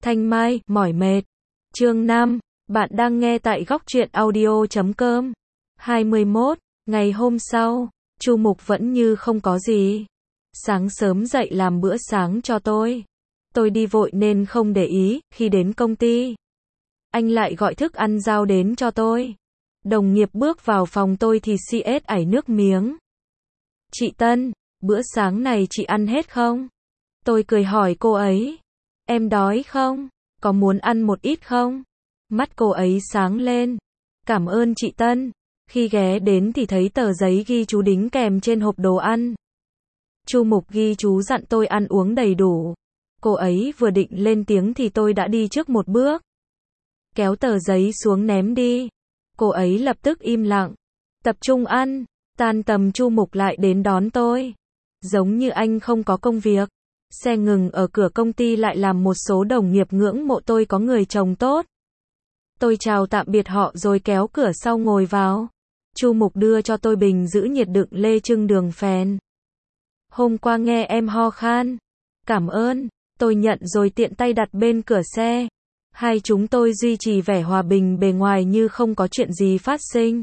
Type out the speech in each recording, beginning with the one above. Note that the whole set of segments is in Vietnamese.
Thanh Mai, mỏi mệt. Chương 5, bạn đang nghe tại góc truyện audio.com. 21, ngày hôm sau, Chu Mục vẫn như không có gì. Sáng sớm dậy làm bữa sáng cho tôi. Tôi đi vội nên không để ý, khi đến công ty. Anh lại gọi thức ăn giao đến cho tôi. Đồng nghiệp bước vào phòng tôi thì CS ảy nước miếng. Chị Tân, bữa sáng này chị ăn hết không? Tôi cười hỏi cô ấy. Em đói không? Có muốn ăn một ít không? Mắt cô ấy sáng lên. Cảm ơn chị Tân. Khi ghé đến thì thấy tờ giấy ghi chú đính kèm trên hộp đồ ăn. Chu Mục ghi chú dặn tôi ăn uống đầy đủ. Cô ấy vừa định lên tiếng thì tôi đã đi trước một bước. Kéo tờ giấy xuống ném đi. Cô ấy lập tức im lặng. Tập trung ăn. Tan tầm Chu Mục lại đến đón tôi. Giống như anh không có công việc. Xe ngừng ở cửa công ty lại làm một số đồng nghiệp ngưỡng mộ tôi có người chồng tốt. Tôi chào tạm biệt họ rồi kéo cửa sau ngồi vào. Chu Mục đưa cho tôi bình giữ nhiệt đựng lê trưng đường phèn. Hôm qua nghe em ho khan. Cảm ơn. Tôi nhận rồi tiện tay đặt bên cửa xe. Hai chúng tôi duy trì vẻ hòa bình bề ngoài như không có chuyện gì phát sinh.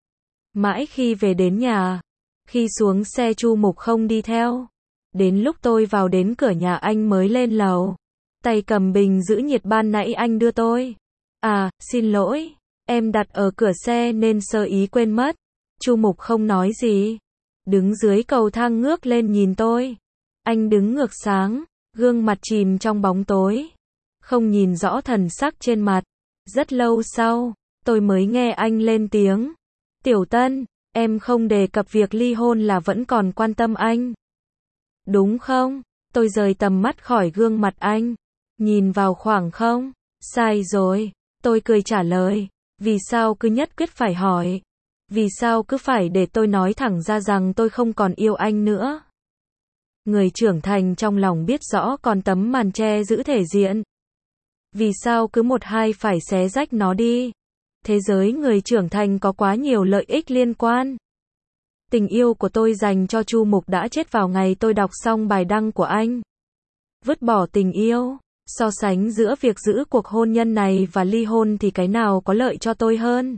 Mãi khi về đến nhà. Khi xuống xe Chu Mục không đi theo. Đến lúc tôi vào đến cửa nhà anh mới lên lầu. Tay cầm bình giữ nhiệt ban nãy anh đưa tôi. À, xin lỗi. Em đặt ở cửa xe nên sơ ý quên mất. Chu Mục không nói gì. Đứng dưới cầu thang ngước lên nhìn tôi. Anh đứng ngược sáng. Gương mặt chìm trong bóng tối. Không nhìn rõ thần sắc trên mặt. Rất lâu sau, tôi mới nghe anh lên tiếng. Tiểu Tân, em không đề cập việc ly hôn là vẫn còn quan tâm anh. Đúng không? Tôi rời tầm mắt khỏi gương mặt anh. Nhìn vào khoảng không? Sai rồi. Tôi cười trả lời. Vì sao cứ nhất quyết phải hỏi? Vì sao cứ phải để tôi nói thẳng ra rằng tôi không còn yêu anh nữa? Người trưởng thành trong lòng biết rõ còn tấm màn che giữ thể diện. Vì sao cứ một hai phải xé rách nó đi? Thế giới người trưởng thành có quá nhiều lợi ích liên quan. Tình yêu của tôi dành cho Chu Mục đã chết vào ngày tôi đọc xong bài đăng của anh. Vứt bỏ tình yêu. So sánh giữa việc giữ cuộc hôn nhân này và ly hôn thì cái nào có lợi cho tôi hơn?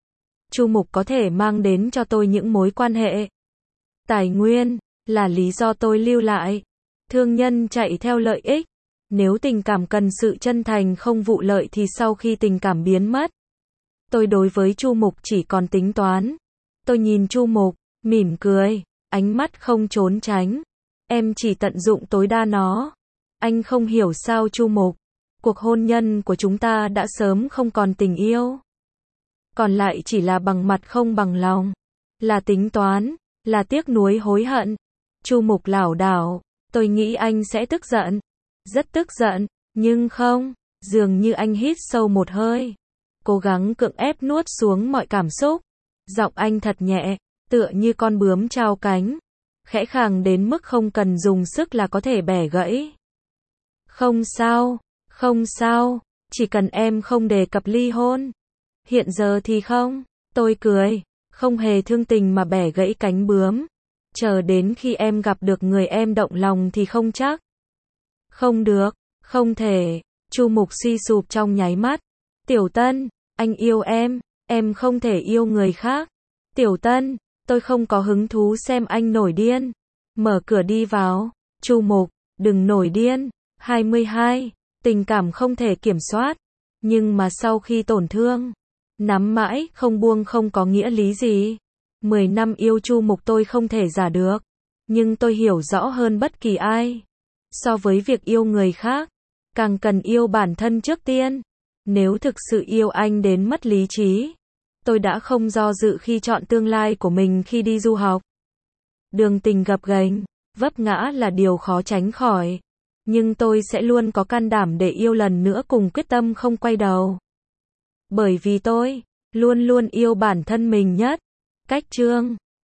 Chu Mục có thể mang đến cho tôi những mối quan hệ. Tài nguyên là lý do tôi lưu lại. Thương nhân chạy theo lợi ích. Nếu tình cảm cần sự chân thành không vụ lợi thì sau khi tình cảm biến mất. Tôi đối với Chu Mục chỉ còn tính toán. Tôi nhìn Chu Mục, mỉm cười, ánh mắt không trốn tránh. Em chỉ tận dụng tối đa nó. Anh không hiểu sao Chu Mục. Cuộc hôn nhân của chúng ta đã sớm không còn tình yêu. Còn lại chỉ là bằng mặt không bằng lòng. Là tính toán, là tiếc nuối hối hận. Chu Mục lảo đảo, tôi nghĩ anh sẽ tức giận. Rất tức giận, nhưng không, dường như anh hít sâu một hơi. Cố gắng cưỡng ép nuốt xuống mọi cảm xúc. Giọng anh thật nhẹ, tựa như con bướm trao cánh. Khẽ khàng đến mức không cần dùng sức là có thể bẻ gãy. Không sao, chỉ cần em không đề cập ly hôn. Hiện giờ thì không, tôi cười, không hề thương tình mà bẻ gãy cánh bướm. Chờ đến khi em gặp được người em động lòng thì không chắc. Không được, không thể. Chu Mục suy sụp trong nháy mắt. Tiểu Tân, anh yêu em không thể yêu người khác. Tiểu Tân, tôi không có hứng thú xem anh nổi điên. Mở cửa đi vào. Chu Mục, đừng nổi điên. 22, tình cảm không thể kiểm soát. Nhưng mà sau khi tổn thương, nắm mãi không buông không có nghĩa lý gì. 10 năm yêu Chu Mục tôi không thể giả được. Nhưng tôi hiểu rõ hơn bất kỳ ai. So với việc yêu người khác, càng cần yêu bản thân trước tiên. Nếu thực sự yêu anh đến mất lý trí, tôi đã không do dự khi chọn tương lai của mình khi đi du học. Đường tình gập ghềnh, vấp ngã là điều khó tránh khỏi. Nhưng tôi sẽ luôn có can đảm để yêu lần nữa cùng quyết tâm không quay đầu. Bởi vì tôi luôn luôn yêu bản thân mình nhất. Cách chương